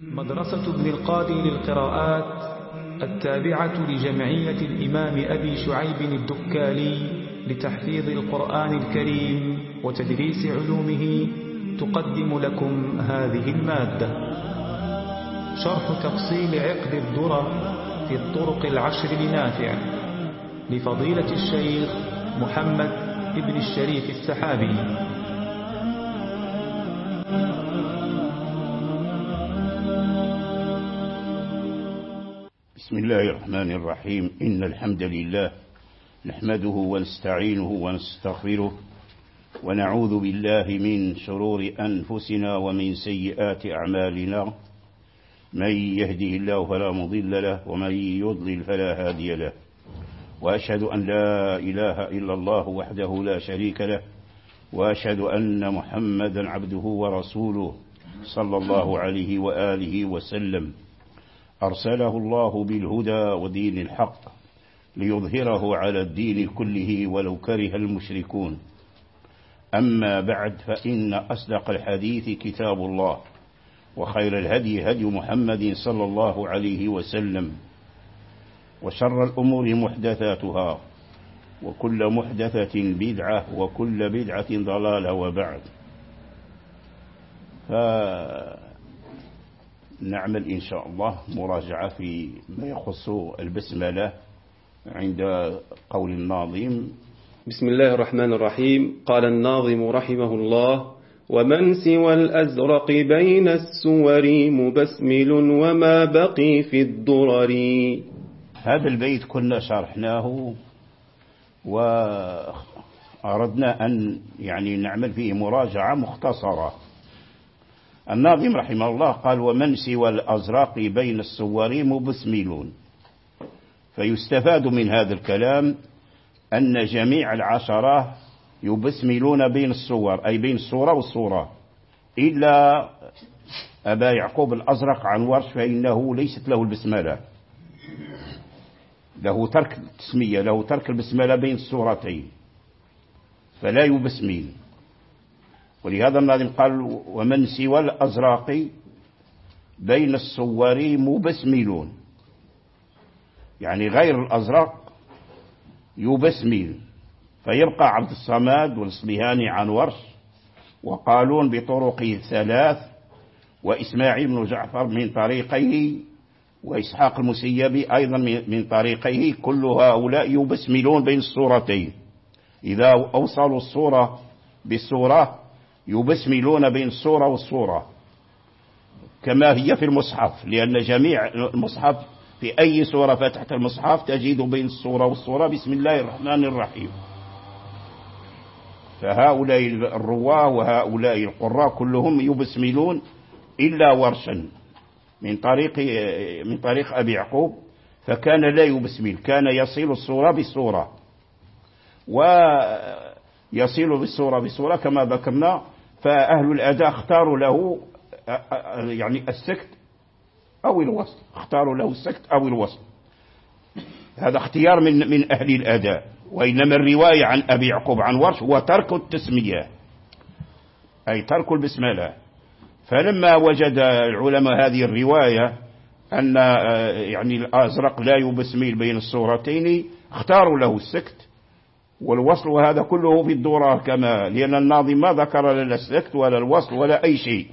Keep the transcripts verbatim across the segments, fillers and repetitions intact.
مدرسة ابن القاضي للقراءات التابعة لجمعية الإمام أبي شعيب الدكالي لتحفيظ القرآن الكريم وتدريس علومه تقدم لكم هذه المادة. شرح تفصيل عقد الدرر في الطرق العشر لنافع لفضيلة الشيخ محمد ابن الشريف السحابي. بسم الله الرحمن الرحيم. إن الحمد لله نحمده ونستعينه ونستغفره ونعوذ بالله من شرور أنفسنا ومن سيئات أعمالنا. من يهده الله فلا مضل له ومن يضلل فلا هادي له، وأشهد أن لا إله إلا الله وحده لا شريك له، وأشهد أن محمدا عبده ورسوله صلى الله عليه وآله وسلم. أرسله الله بالهدى ودين الحق ليظهره على الدين كله ولو كره المشركون. أما بعد، فإن أصدق الحديث كتاب الله، وخير الهدي هدي محمد صلى الله عليه وسلم، وشر الأمور محدثاتها، وكل محدثة بدعة، وكل بدعة ضلالة. وبعد، فنعمل إن شاء الله مراجعة في ما يخص البسملة عند قول الناظم. بسم الله الرحمن الرحيم. قال الناظم رحمه الله: ومن سوى الأزرق بين السور مبسمل وما بقي في الضرر. هذا البيت كنا شرحناه وأردنا أن يعني نعمل فيه مراجعة مختصرة. الناظم رحمه الله قال: ومن سوى الأزرق بين السور مبسملون. فيستفاد من هذا الكلام أن جميع العشرة يبسملون بين الصور، أي بين الصورة والصورة، إلا أبا يعقوب الأزرق عن ورش فإنه ليست له البسملة، له ترك التسمية، له ترك البسملة بين الصورتين فلا يبسمل. ولهذا الناظم قال: ومن سوى الأزرق بين الصور مبسملون، يعني غير الأزرق يبسمل. فيبقى عبد الصمد والصبيهاني عن ورش وقالون بطرق ثلاث، وإسماعيل بن جعفر من طريقه، وإسحاق المسيبي أيضا من طريقه. كل هؤلاء يبسملون بين الصورتين، إذا أوصلوا الصورة بالصورة يبسملون بين الصورة والصورة كما هي في المصحف، لأن جميع المصحف في أي سورة فتحت المصحف تجد بين الصورة والصورة بسم الله الرحمن الرحيم. فهؤلاء الرواه وهؤلاء القراء كلهم يبسملون إلا ورشا من طريق من طريق أبي يعقوب، فكان لا يبسمل، كان يصل الصورة بالصورة ويصل بالصورة بالصورة كما ذكرنا. فأهل الأداء اختاروا له يعني السكت أو الوصل، اختاروا له السكت أو الوصل. هذا اختيار من من أهل الأداء. وإنما الرواية عن أبي يعقوب عن ورش هو ترك التسمية، أي ترك البسملة. فلما وجد العلماء هذه الرواية أن يعني الأزرق لا يبسمل بين الصورتين، اختاروا له السكت والوصل، وهذا كله في الدرر كما، لأن الناظم ما ذكر لا السكت ولا الوصل ولا أي شيء.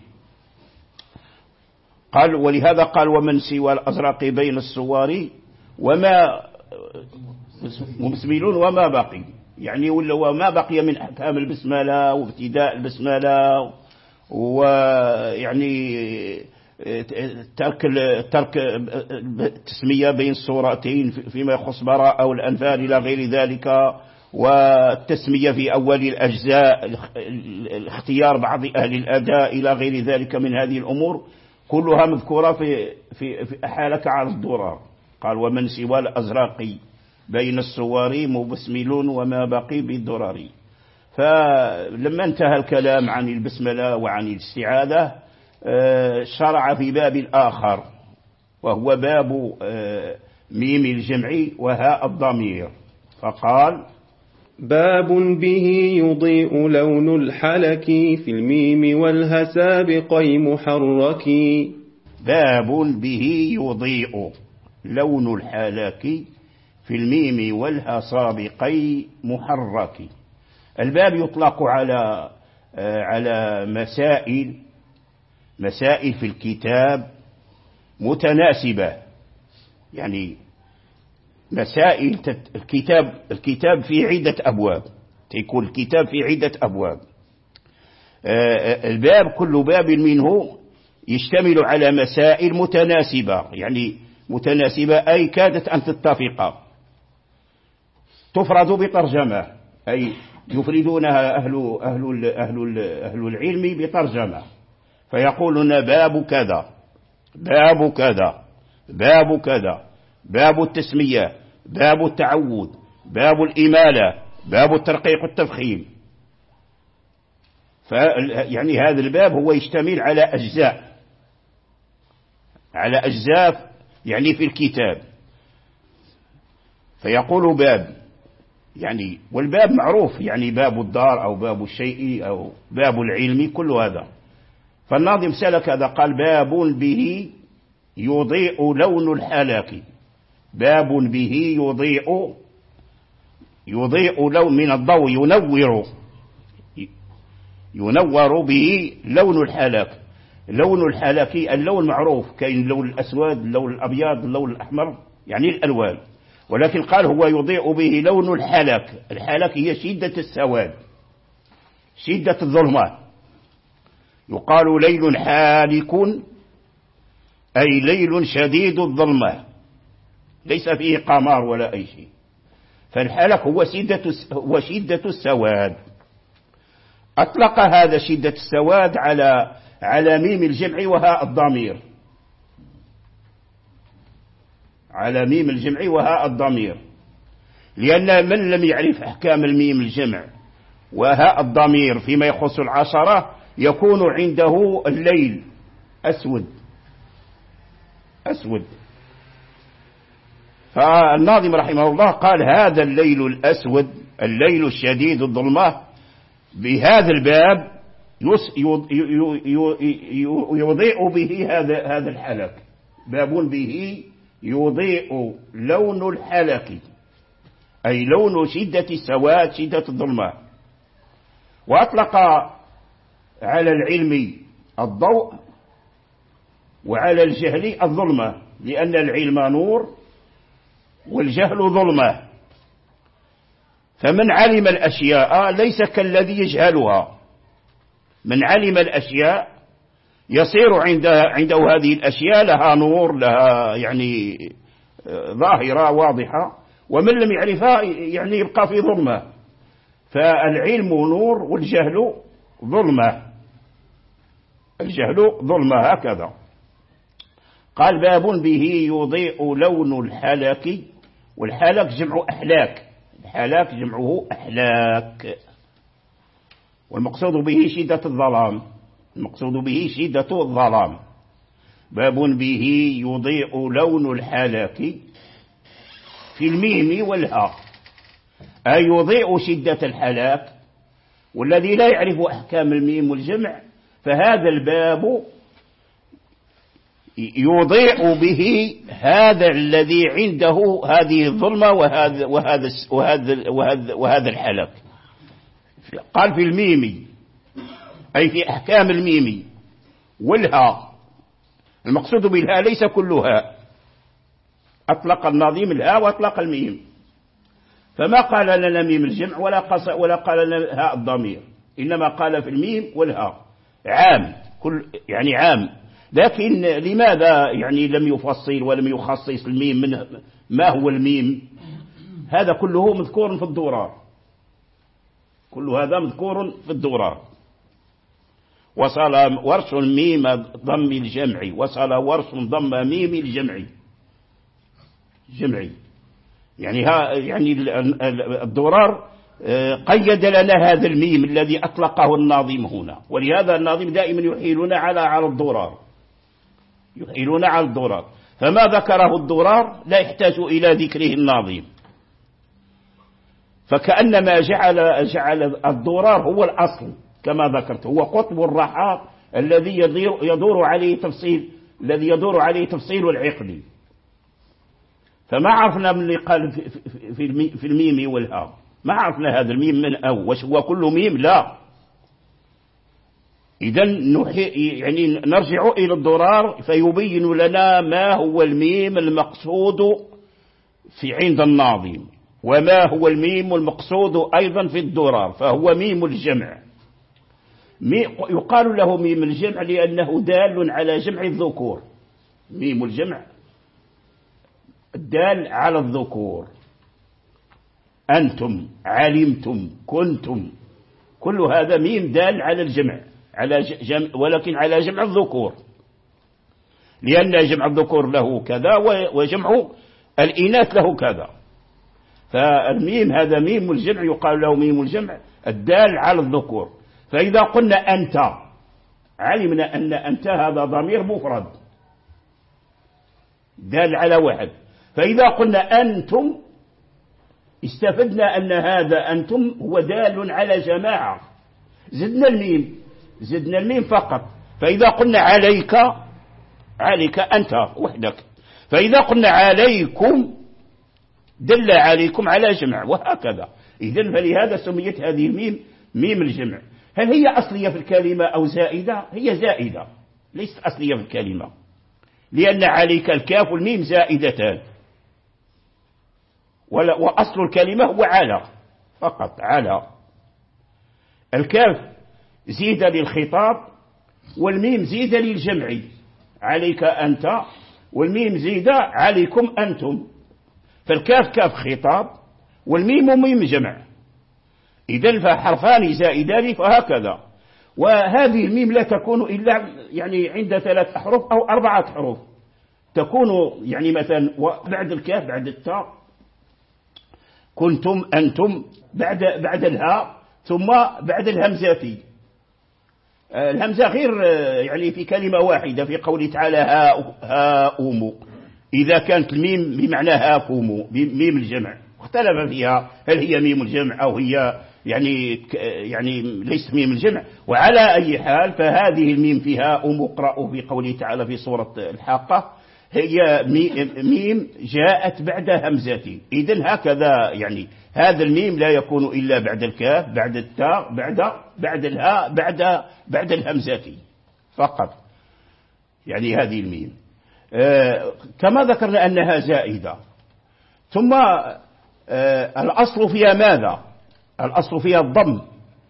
قال: ولهذا قال: ومن سوى الأزرق بين السوار وما مبسملون وما بقي، يعني وما بقي من أحكام البسملة وابتداء البسملة، ويعني ترك ترك التسمية بين السورتين فيما يخص براءة والأنفال إلى غير ذلك، والتسمية في أول الأجزاء، الاختيار بعض أهل الأداء إلى غير ذلك من هذه الأمور كلها مذكورة في في في حالك على الدرر. قال: ومن سوى الأزرق بين السوار مبسملون وما بقي بالدرر. فلما انتهى الكلام عن البسملة وعن الاستعاذة شرع في باب آخر، وهو باب ميم الجمع وهاء الضمير، فقال: باب به يضيء لون الحلك في الميم والهساب قي محرك. باب به يضيء لون الحالك في الميم والها سابقي محرك. الباب يطلق على على مسائل مسائل في الكتاب متناسبة، يعني مسائل الكتاب الكتاب في عدة أبواب، يكون الكتاب في عدة أبواب. الباب كل باب منه يشتمل على مسائل متناسبة، يعني متناسبة أي كادت أن تتفق، تفرد بترجمة، أي يفردونها أهل, أهل, أهل, أهل العلم بترجمة، فيقولون باب كذا باب كذا باب كذا، باب التسمية، باب التعوذ، باب الإمالة، باب الترقيق والتفخيم. يعني هذا الباب هو يشتمل على أجزاء على أجزاء يعني في الكتاب، فيقول باب، يعني والباب معروف، يعني باب الدار أو باب الشيء أو باب العلم، كل هذا. فالناظم سلك هذا، قال باب به يضيء لون الحلاك، باب به يضيء يضيء لون من الضوء، ينور ينور به لون الحلاك. لون الحلاك اللون معروف، كاين اللون الأسود، اللون الأبيض، اللون الأحمر، يعني الألوان، ولكن قال هو يضيء به لون الحلاك. الحلاك هي شدة السواد، شدة الظلمة. يقال ليل حالك أي ليل شديد الظلمة، ليس فيه قمر ولا أي شيء. فالحلك هو شدة هو شدة السواد. أطلق هذا شدة السواد على على ميم الجمع وهاء الضمير، على ميم الجمع وهاء الضمير، لأن من لم يعرف أحكام الميم الجمع وهاء الضمير فيما يخص العشرة يكون عنده الليل أسود أسود. فالناظم رحمه الله قال هذا الليل الأسود، الليل الشديد الظلمة، بهذا الباب يضيء به هذا هذا الحلك، باب به يضيء لون الحلك، أي لون شدة السواد، شدة الظلمة. وأطلق على العلم الضوء وعلى الجهل الظلمة، لأن العلم نور والجهل ظلمة. فمن علم الأشياء ليس كالذي يجهلها، من علم الأشياء يصير عند عنده هذه الأشياء لها نور، لها يعني ظاهرة واضحة، ومن لم يعرفها يعني يبقى في ظلمة. فالعلم نور والجهل ظلمة، الجهل ظلمة هكذا. قال باب به يضيء لون الحلك، والحلك جمع أحلاك، الحلاك جمعه أحلاك، والمقصود به شدة الظلام، المقصود به شدة الظلام. باب به يضيء لون الحلك في الميم والهاء، أي يضيء شدة الحلاك. والذي لا يعرف أحكام الميم والجمع فهذا الباب يضيء به هذا الذي عنده هذه الظلمة وهذا وهذا وهذا وهذا, وهذا الحلك. قال في الميم أي في أحكام الميم والهاء، المقصود بالهاء ليس كلها، أطلق النظيم الهاء وأطلق الميم، فما قال لنا ميم الجمع ولا قص ولا قال لنا هاء الضمير، إنما قال في الميم والهاء عام، كل يعني عام. لكن لماذا يعني لم يفصل ولم يخصص الميم من ما هو الميم؟ هذا كله مذكور في الدورار، كل هذا مذكور في الدورار. وصل ورش ميم ضم الجمع، وصل ورش ضم ميم الجمع جمعي، يعني ها يعني الدورار قيد لنا هذا الميم الذي أطلقه الناظم هنا، ولهذا الناظم دائما يحيلنا على على الدورار، يحيلون على الدورار، فما ذكره الدورار لا يحتاج إلى ذكره الناظم. فكأنما جعل جعل الدورار هو الأصل كما ذكرت، هو قطب الرحاق الذي يدور, يدور عليه تفصيل الذي يدور عليه تفصيل العقد، فما عرفنا من اللي قال في الميم والهاء، ما عرفنا هذا الميم من أو واش هو كل ميم، لا. إذن يعني نرجع إلى الضرار فيبين لنا ما هو الميم المقصود في عند الناظم، وما هو الميم المقصود أيضا في الضرار، فهو ميم الجمع. يقال له ميم الجمع لأنه دال على جمع الذكور، ميم الجمع الدال على الذكور، أنتم، علمتم، كنتم، كل هذا ميم دال على الجمع، على جمع، ولكن على جمع الذكور، لأن جمع الذكور له كذا وجمع الإناث له كذا. فالميم هذا ميم الجمع يقال له ميم الجمع الدال على الذكور. فإذا قلنا أنت علمنا أن أنت هذا ضمير مفرد دال على واحد. فإذا قلنا أنتم استفدنا أن هذا أنتم هو دال على جماعة، زدنا الميم، زدنا الميم فقط. فإذا قلنا عليك، عليك أنت وحدك. فإذا قلنا عليكم دل عليكم على جمع، وهكذا. إذن فلهذا سميت هذه الميم ميم الجمع. هل هي أصلية في الكلمة أو زائدة؟ هي زائدة، ليست أصلية في الكلمة، لأن عليك الكاف والميم زائدتان، وأصل الكلمة هو على فقط، على. الكاف زيد للخطاب والميم زيد للجمع، عليك أنت، والميم زيد عليكم أنتم. فالكاف كاف خطاب والميم ميم جمع، إذن فحرفان زائدان، فهكذا. وهذه الميم لا تكون إلا يعني عند ثلاث أحرف أو أربعة حروف، تكون يعني مثلا بعد الكاف بعد التاء كنتم أنتم، بعد بعد الهاء، ثم بعد الهمزة. الهمزة غير يعني في كلمة واحدة في قوله تعالى هاء هاؤم، إذا كانت الميم بمعنى هاكم ميم الجمع، اختلف فيها هل هي ميم الجمع أو هي يعني يعني ليست ميم الجمع. وعلى أي حال فهذه الميم فيها أم اقرأوا في قوله تعالى في سورة الحاقة هي ميم جاءت بعد همزة. إذن هكذا يعني هذا الميم لا يكون إلا بعد الكاف بعد التاء بعد بعد الهاء بعد بعد الهمزة فقط، يعني هذه الميم. آه كما ذكرنا أنها زائدة. ثم آه الأصل فيها ماذا؟ الأصل فيها الضم،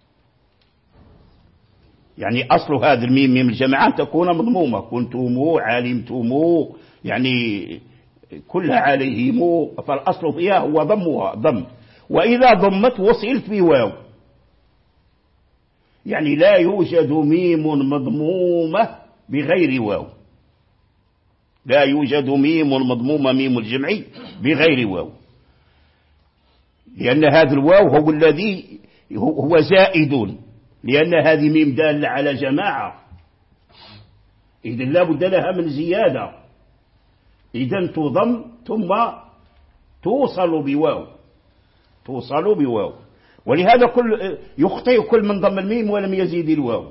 يعني أصل هذا الميم ميم الجماعة تكون مضمومة، كنتم علمتم يعني كلها عليهم، فالأصل فيها هو ضمها ضم. وإذا ضمت وصلت بواو، يعني لا يوجد ميم مضمومة بغير واو، لا يوجد ميم مضمومة ميم الجمعي بغير واو، لأن هذا الواو هو الذي هو زائد، لأن هذه ميم دالة على جماعة، إذن لا بد لها من زيادة، إذن تضم ثم توصل بواو، توصل بواو. ولهذا كل يخطئ كل من ضم الميم ولم يزيد الواو.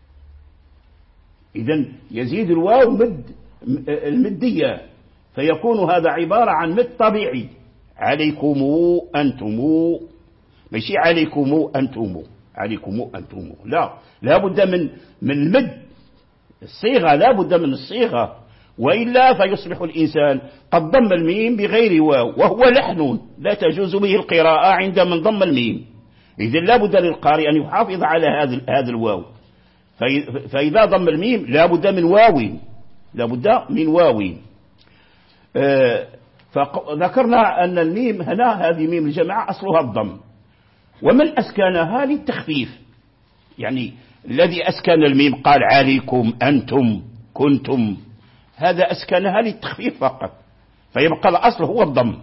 إذن يزيد الواو مد المدية، فيكون هذا عبارة عن مد طبيعي، عليكم أنتم، ماشي عليكم أنتم، عليكم أنتم، لا، لا بد من من المد، الصيغة لا بد من الصيغة، وإلا فيصبح الإنسان قد ضم الميم بغير واو، وهو لحن لا تجوز به القراءة عند من ضم الميم. إذن لا بد للقارئ أن يحافظ على هذا هذا الواو، فإذا ضم الميم لا بد من واو، لا بد من واو. آه فذكرنا أن الميم هنا هذه ميم الجماعة أصلها الضم، ومن أسكنها للتخفيف، يعني الذي أسكن الميم قال عليكم أنتم كنتم، هذا أسكنها للتخفيف فقط، فيبقى الأصل هو الضم،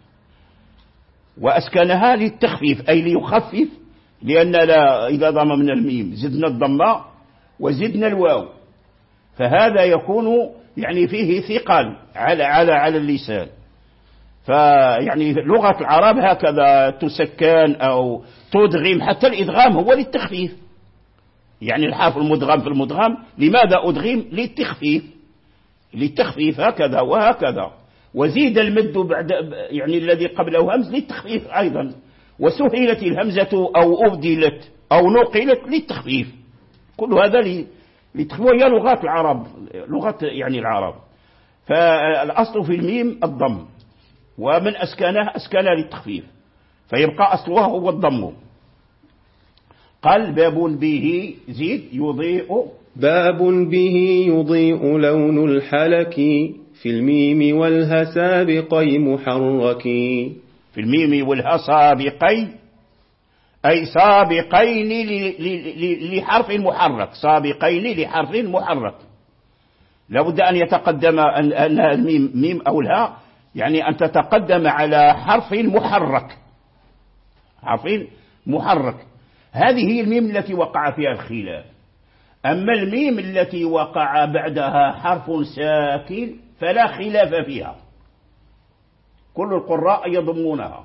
وأسكنها للتخفيف أي ليخفف، لأن لا إذا ضممنا الميم زدنا الضمة وزدنا الواو، فهذا يكون يعني فيه ثقل على على على اللسان. فيعني لغة العرب هكذا تسكن أو تدغم، حتى الإدغام هو للتخفيف، يعني الحرف المدغم في المدغم لماذا أدغم؟ للتخفيف، للتخفيف هكذا وهكذا، وزيد المد بعد يعني الذي قبله همز للتخفيف أيضا، وسهلت الهمزة أو أبدلت أو نقلت للتخفيف. كل هذا للتخفيف، وهي لغات العرب، لغات يعني العرب. فالأصل في الميم الضم، ومن أسكنه أسكنه للتخفيف، فيبقى أصلها هو الضم. قال باب به زيد يضيء، باب به يضيء لون الحلك في الميم والها سابقي محرك. في الميم والها سابقي أي سابقين لحرف محرك، سابقين لحرف محرك. لابد أن يتقدم أن الميم ميم أو الها يعني أن تتقدم على حرف محرك، حرف محرك. هذه هي الميم التي وقع فيها الخلاف. أما الميم التي وقع بعدها حرف ساكن فلا خلاف فيها، كل القراء يضمونها.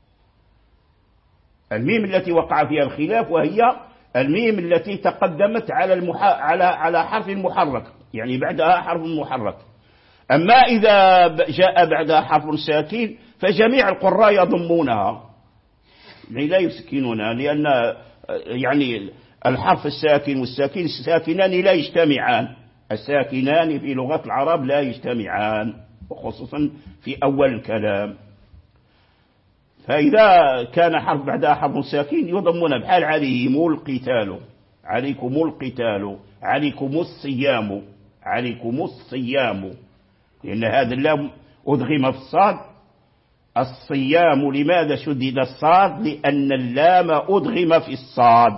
الميم التي وقع فيها الخلاف وهي الميم التي تقدمت على المح... على على حرف محرك، يعني بعدها حرف محرك. أما إذا جاء بعدها حرف ساكن فجميع القراء يضمونها، يعني لا يسكنونها، لأن يعني الحرف الساكن والساكن الساكنان لا يجتمعان، الساكنان في لغة العرب لا يجتمعان، وخصوصا في أول الكلام. فإذا كان حرف بعدها حرف ساكن يضمون، بحال عليهم القتال، عليكم القتال، عليكم الصيام، عليكم الصيام، لأن هذا اللام أدغم في الصاد. الصيام لماذا شدد الصاد؟ لأن اللام أدغم في الصاد،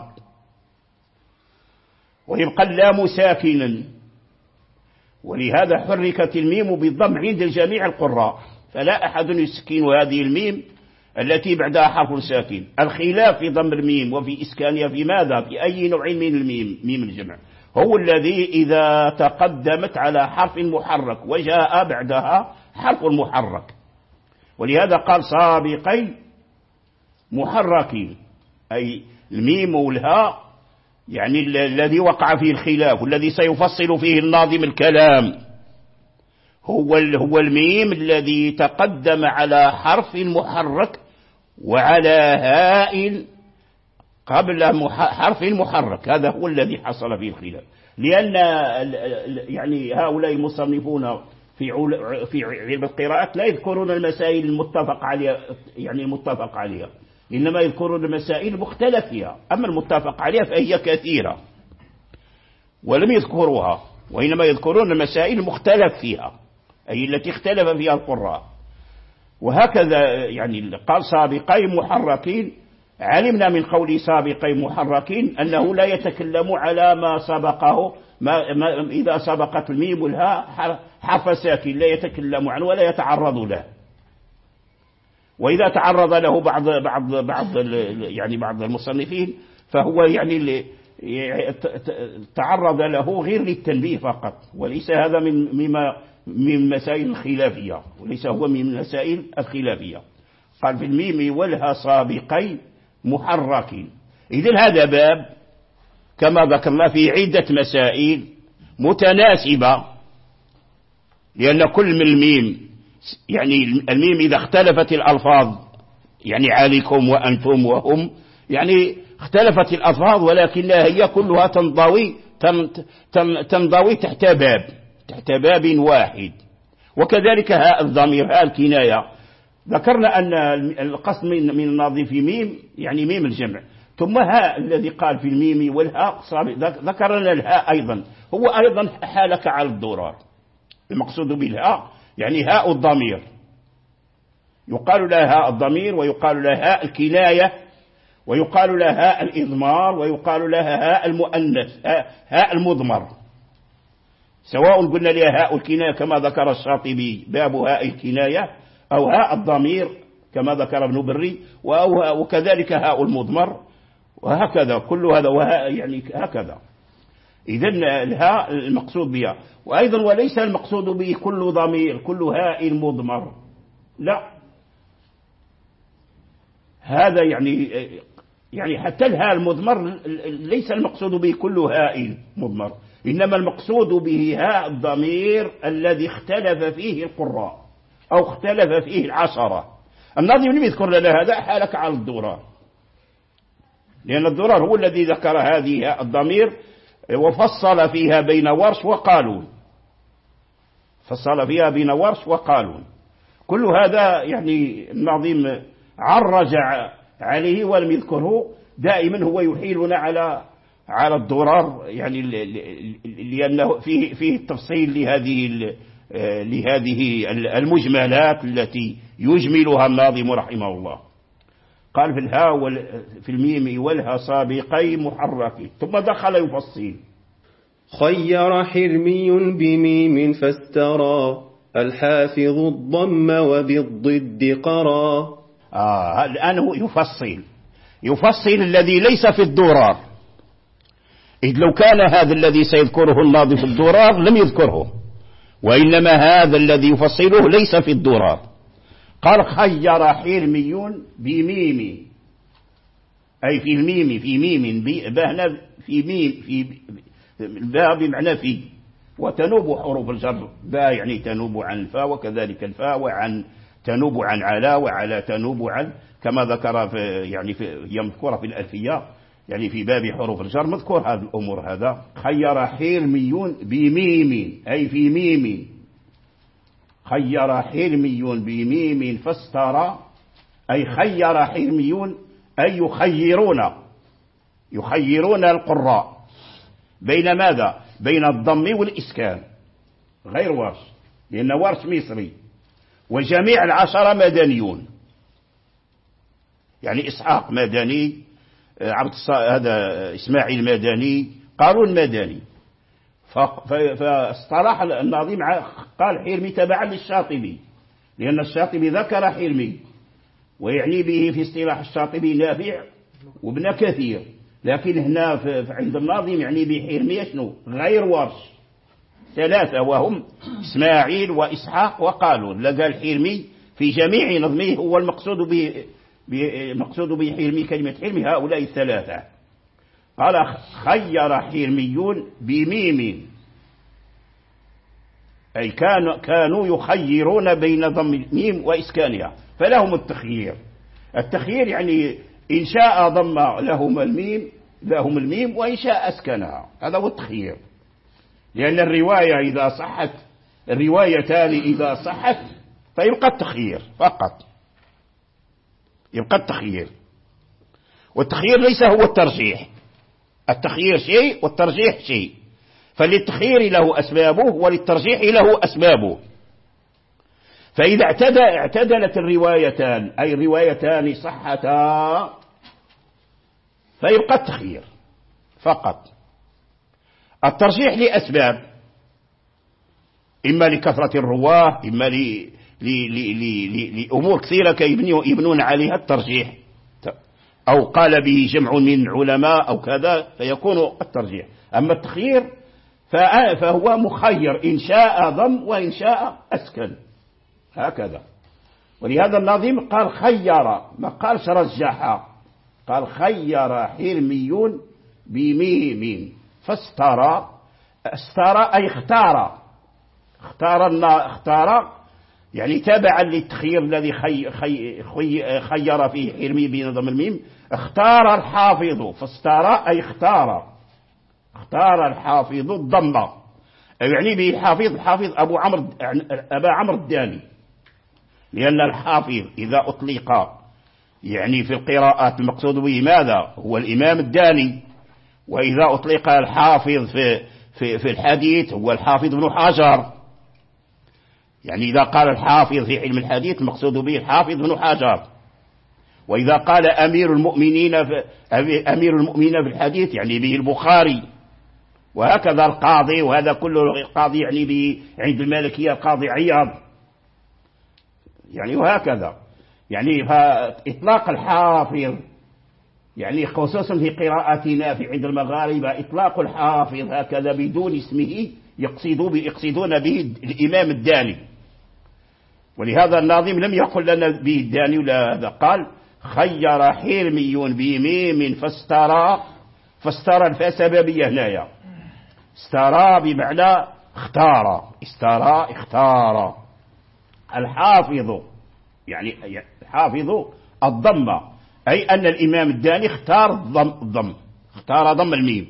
ويبقى اللام ساكنا، ولهذا حركت الميم بالضم عند جميع القراء، فلا أحد يسكن هذه الميم التي بعدها حرف ساكن. الخلاف في ضم الميم وفي إسكانها في ماذا؟ في أي نوع من الميم، ميم الجمع، هو الذي إذا تقدمت على حرف محرك وجاء بعدها حرف محرك. ولهذا قال سابقي محركين، أي الميم والهاء يعني الذي وقع فيه الخلاف والذي سيفصل فيه الناظم الكلام، هو هو الميم الذي تقدم على حرف محرك وعلى هاء قبل حرف محرك، هذا هو الذي حصل فيه الخلاف. لأن يعني هؤلاء المصنفون في في علم القراءات لا يذكرون المسائل المتفق عليها، يعني المتفق عليها، إنما يذكرون المسائل المختلف فيها. أما المتفق عليها فهي كثيرة ولم يذكروها، وإنما يذكرون المسائل المختلف فيها، أي التي اختلف فيها القراء. وهكذا يعني قال سابقي محركين، علمنا من قول سابقي محركين أنه لا يتكلم على ما سبقه، ما ما إذا سبقت الميم والهاء حرف ساكن لا يتكلم عنه ولا يتعرض له، وإذا تعرض له بعض بعض بعض يعني بعض المصنفين فهو يعني تعرض له غير للتنبيه فقط، وليس هذا من مما من مسائل الخلافية، وليس هو من المسائل الخلافية. قال في الميم والها سابقي محركين. إذن هذا باب كما ذكرنا في عدة مسائل متناسبة، لأن كل من الميم يعني الميم إذا اختلفت الألفاظ، يعني عليكم وأنتم وهم، يعني اختلفت الألفاظ ولكنها هي كلها تنضوي تنضوي تحت باب تحت باب واحد. وكذلك هاء الضمير، هاء الكناية، ذكرنا أن القصد من من الناظم في ميم يعني ميم الجمع، ثم هاء الذي قال في الميم والهاء ذكرنا الهاء أيضا، هو أيضا حالك على الضرار. المقصود بالهاء يعني هاء الضمير، يقال لها هاء الضمير، ويقال لها هاء الكناية، ويقال لها هاء الإضمار، ويقال لها هاء المؤنث، هاء المضمر، سواء قلنا لها هاء الكناية كما ذكر الشاطبي باب هاء الكناية، أو هاء الضمير كما ذكر ابن بري، وكذلك هاء المضمر، وهكذا كل هذا وهاء يعني هكذا. إذن الهاء المقصود بها. وأيضا وليس المقصود به كل ضمير كل هاء مضمر، لا، هذا يعني يعني حتى الهاء المضمر ليس المقصود به كل هاء مضمر، إنما المقصود به ها الضمير الذي اختلف فيه القراء أو اختلف فيه العشرة. الناظم لم يذكر لنا هذا حالك على الدرار، لأن الدرار هو الذي ذكر هذه الضمير وفصل فيها بين ورش وقالون، فصل فيها بين ورش وقالون. كل هذا يعني الناظم عرج عليه ولم يذكره، دائما هو يحيلنا على على الضرار، يعني لأنه فيه فيه التفصيل لهذه لهذه المجملات التي يجملها الناظم رحمه الله. قال في الهاء في الميم والها سابقي محرك، ثم دخل يفصل. خير حرمي بميم فاسترى الحافظ الضم وبالضد قرى. آه الآن هو يفصل يفصل الذي ليس في الضرار، إذ لو كان هذا الذي سيذكره الناظم في الضرار لم يذكره، وإنما هذا الذي يفصله ليس في الضرار. قال خير حرمي بميم، أي في الميم، في ميم بهنا في ميم في باء بمعنى في، وتنوب حروف الجر، باء يعني تنوب عن الفاء، وكذلك الفاء وعن تنوب عن على، وعلى تنوب عن، كما ذكر في يعني في هي مذكورة في الألفية، يعني في باب حروف الجر مذكور هذه الأمور. هذا خير حرمي بميم أي في ميم، خير حرمي بميم فاسترى أي خير حرميون أي يخيرون يخيرون القراء بين ماذا؟ بين الضم والإسكان، غير ورش، لأن ورش مصري وجميع العشرة مدنيون، يعني إسحاق مدني، عبد هذا إسماعيل مدني، قارون مدني. فاصطلح الناظم قال حرمي تبعا للشاطبي، لأن الشاطبي ذكر حرمي ويعني به في اصطلاح الشاطبي نافع وابن كثير، لكن هنا عند الناظم يعني بحرمي شنو؟ غير ورش، ثلاثة وهم إسماعيل وإسحاق وقالون. لقى حرمي في جميع نظمه هو المقصود به، مقصود به حرمي كلمة حرمي هؤلاء الثلاثة. قال خير حرميون بميم أي كانوا كانوا يخيرون بين ضم الميم وإسكانها، فلهم التخيير. التخيير يعني إن شاء ضم لهم الميم لهم الميم وإن شاء أسكنها، هذا هو التخيير. لأن الرواية إذا صحت الروايتان إذا صحت فيبقى التخيير فقط، يبقى التخيير. والتخيير ليس هو الترجيح، التخيير شيء والترجيح شيء، فللتخيير له أسبابه وللترجيح له أسبابه. فإذا اعتدل اعتدلت الروايتان أي الروايتان صحتا فيبقى التخيير فقط. الترجيح لأسباب، إما لكثرة الرواه، إما ل لأمور كثيرة يبنون عليها الترجيح، أو قال به جمع من علماء أو كذا فيكون الترجيح. أما التخيير فهو مخير، إن شاء ضم وإن شاء أسكن، هكذا. ولهذا الناظم قال خير، ما قالش رجح، قال خير حرميون بميم فاسترى. استرى أي اختار، اختار اختار يعني تابعا للتخيير الذي خي خي خي خير فيه حرمي بنظم الميم. اختار الحافظ فاسترى أي اختار اختار الحافظ الضمة، يعني به الحافظ الحافظ أبو عمرو أبا عمرو الداني، لأن الحافظ إذا أطلق يعني في القراءات المقصود به ماذا؟ هو الإمام الداني. وإذا أطلق الحافظ في في في الحديث هو الحافظ بن حجر، يعني إذا قال الحافظ في علم الحديث المقصود به الحافظ بن حجر. وإذا قال أمير المؤمنين في أمير المؤمنين في الحديث يعني به البخاري. وهكذا القاضي، وهذا كله القاضي يعني به عند المالكية القاضي عياض، يعني وهكذا. يعني فإطلاق الحافظ يعني خصوصا في قراءتنا في عند المغاربة إطلاق الحافظ هكذا بدون اسمه يقصدون يقصدون به الإمام الداني. ولهذا الناظم لم يقل لنا به الداني ولا هذا، قال خير حرمي بميم فاسترى. فاسترى الفاء سببية هنايا، استرى بمعنى اختار، استرى اختار. الحافظ يعني حافظ الضمة، أي أن الإمام الداني اختار الضم، اختار ضم الميم.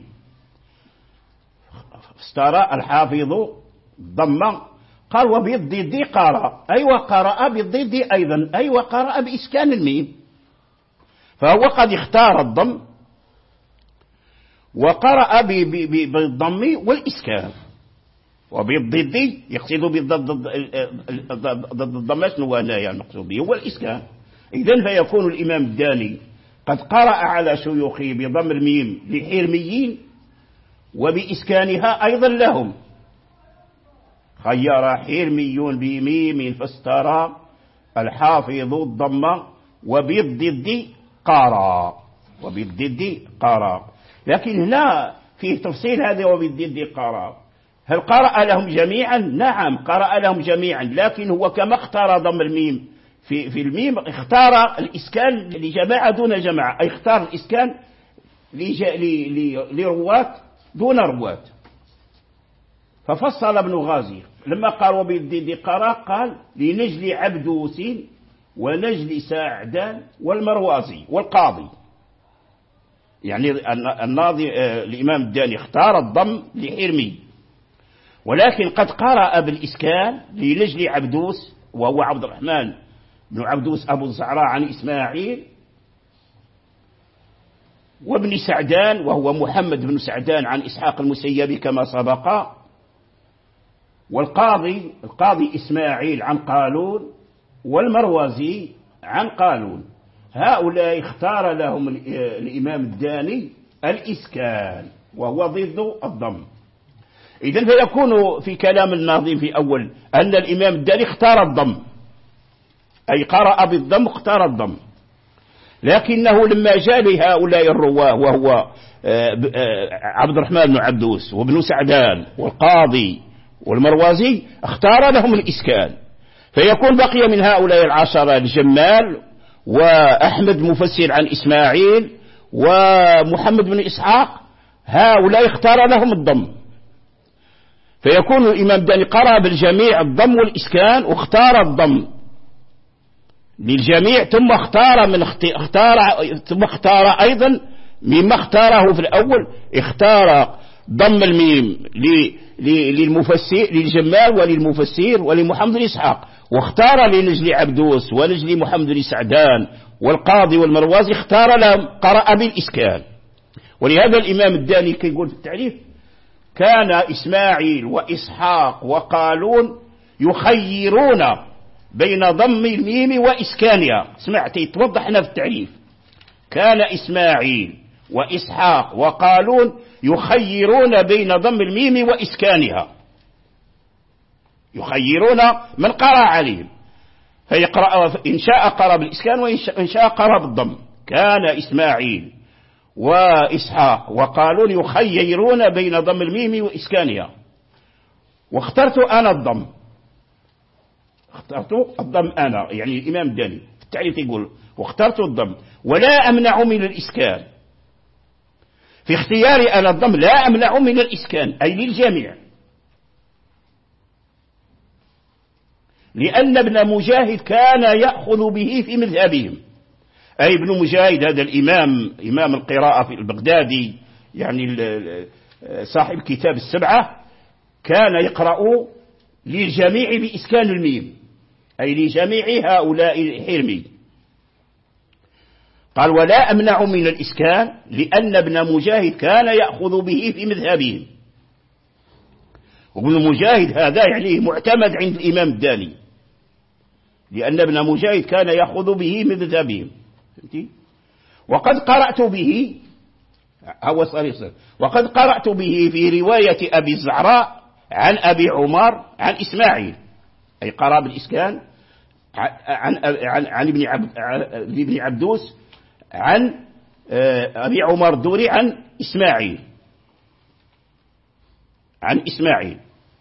استرى الحافظ الضمة. قال وبالضد قرأ، أي أيوة وقرأ بالضد أيضا، أي أيوة وقرأ بإسكان الميم، فهو قد اختار الضم وقرأ بالضم والإسكان. وبالضد يقصد بالضد الضم شنو هنايا المقصود به هو الإسكان. إذن فيكون الإمام الداني قد قرأ على شيوخه بضم الميم لحرميين وبإسكانها أيضا لهم. خير حرمي بميم فاسترى الحافظ الضم وبالضد قرأ، وبالضد قرأ. لكن هنا فيه تفصيل هذا وبالضد قرأ. هل قرأ لهم جميعا؟ نعم قرأ لهم جميعا، لكن هو كما اختار ضم الميم في, في الميم اختار الإسكان لجماعة دون جماعة، أي اختار الإسكان لرواة دون رواة. ففصل ابن غازي لما قال وبالضد قرأ قال لنجل عبدوس ونجل سعدان والمروازي والقاضي. يعني الناظم الإمام الداني اختار الضم لحرمي، ولكن قد قرأ بالإسكان لنجل عبدوس وهو عبد الرحمن بن عبدوس أبو الزعراء عن إسماعيل، وابن سعدان وهو محمد بن سعدان عن إسحاق المسيب كما سبق، والقاضي القاضي إسماعيل عن قالون، والمروزي عن قالون. هؤلاء اختار لهم الإمام الداني الإسكان وهو ضد الضم. إذن فيكون في كلام الناظم في أول أن الإمام الداني اختار الضم، أي قرأ بالضم اختار الضم، لكنه لما جاء لهؤلاء الرواه وهو عبد الرحمن بن عبدوس وابن سعدان والقاضي والمروازي اختار لهم الإسكان. فيكون بقي من هؤلاء العشرة الجمال وأحمد مفسر عن إسماعيل ومحمد بن إسحاق، هؤلاء اختار لهم الضم. فيكون الإمام الداني قرأ بالجميع الضم والإسكان واختار الضم للجميع، ثم اختار من اختار ثم اختار أيضا مما اختاره في الأول، اختار ضم الميم للمفسر للجمال وللمفسر ولمحمد بن إسحاق، واختار لنجل عبدوس ونجل محمد بن سعدان والقاضي والمروازي اختار لهم قرأ بالإسكان. ولهذا الإمام الداني كيقول في التعريف كان إسماعيل وإسحاق وقالون يخيرون بين ضم الميم وإسكانها. سمعت يتوضح هنا في التعريف كان إسماعيل وإسحاق وقالون يخيرون بين ضم الميم وإسكانها، يخيرون من قرأ عليهم، فيقرأ إن شاء قرأ بالإسكان وإن شاء قرأ بالضم. كان إسماعيل وإسحاق وقالون يخيرون بين ضم الميم وإسكانها، واخترت أنا الضم، اخترت الضم أنا، يعني الإمام الداني في التعريف يقول واخترت الضم ولا أمنع من الإسكان. في اختياري أنا الضم لا أمنع من الإسكان، أي للجميع، لأن ابن مجاهد كان يأخذ به في مذهبهم. أي ابن مجاهد هذا الإمام إمام القراءة في البغدادي، يعني صاحب كتاب السبعة، كان يقرأ للجميع بإسكان الميم، أي لجميع هؤلاء الحرمي. قال ولا أمنع من الإسكان لأن ابن مجاهد كان يأخذ به في مذهبهم. وابن مجاهد هذا يعني معتمد عند الإمام الداني، لأن ابن مجاهد كان يأخذ به من مذهبهم. وقد قرأت به هو صريح وقد قرأت به في رواية أبي الزعراء عن أبي عمر عن إسماعيل، أي قرأ بالإسكان عن عن عن ابن عبد ابن عبدوس عن أبي عمر الدوري عن إسماعيل عن إسماعيل.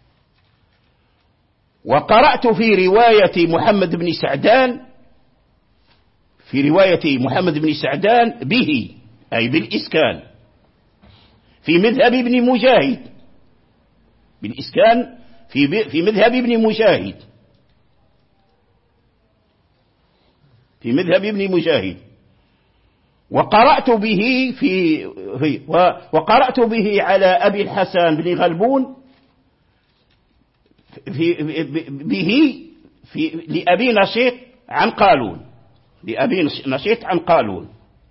وقرأت في رواية محمد بن سعدان في رواية محمد بن سعدان به، أي بالإسكان، في مذهب ابن مجاهد، بالإسكان في في مذهب ابن مجاهد في مذهب ابن مجاهد وقرأت به في, في وقرأت به على أبي الحسن بن غلبون في به في لأبي نشيط عن قالون لأبي نشيط عن قالون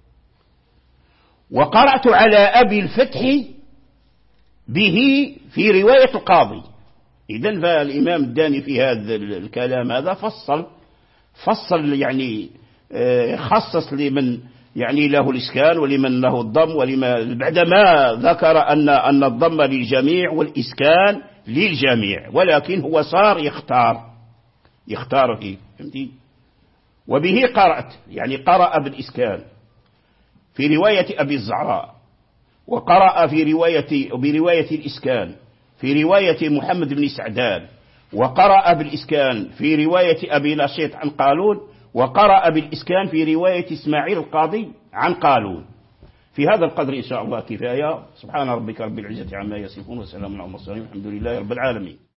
وقرأت على أبي الفتح به في رواية القاضي. إذن فالإمام الداني في هذا الكلام هذا فصل فصل يعني خصص لمن يعني له الإسكان ولمن له الضم ولما بعدما ذكر أن أن الضم للجميع والإسكان للجميع، ولكن هو صار يختار يختار فيه فهمتي. وبه قرأت يعني قرأ بالإسكان في رواية أبي الزعراء، وقرأ في رواية برواية الإسكان في رواية محمد بن سعدان، وقرأ بالإسكان في رواية أبي نشيط عن قالون، وقرأ بالإسكان في رواية إسماعيل القاضي عن قالون. في هذا القدر إن شاء الله كفاية. سبحان ربك رب العزة عما يصفون وسلام على المرسلين والحمد لله رب العالمين.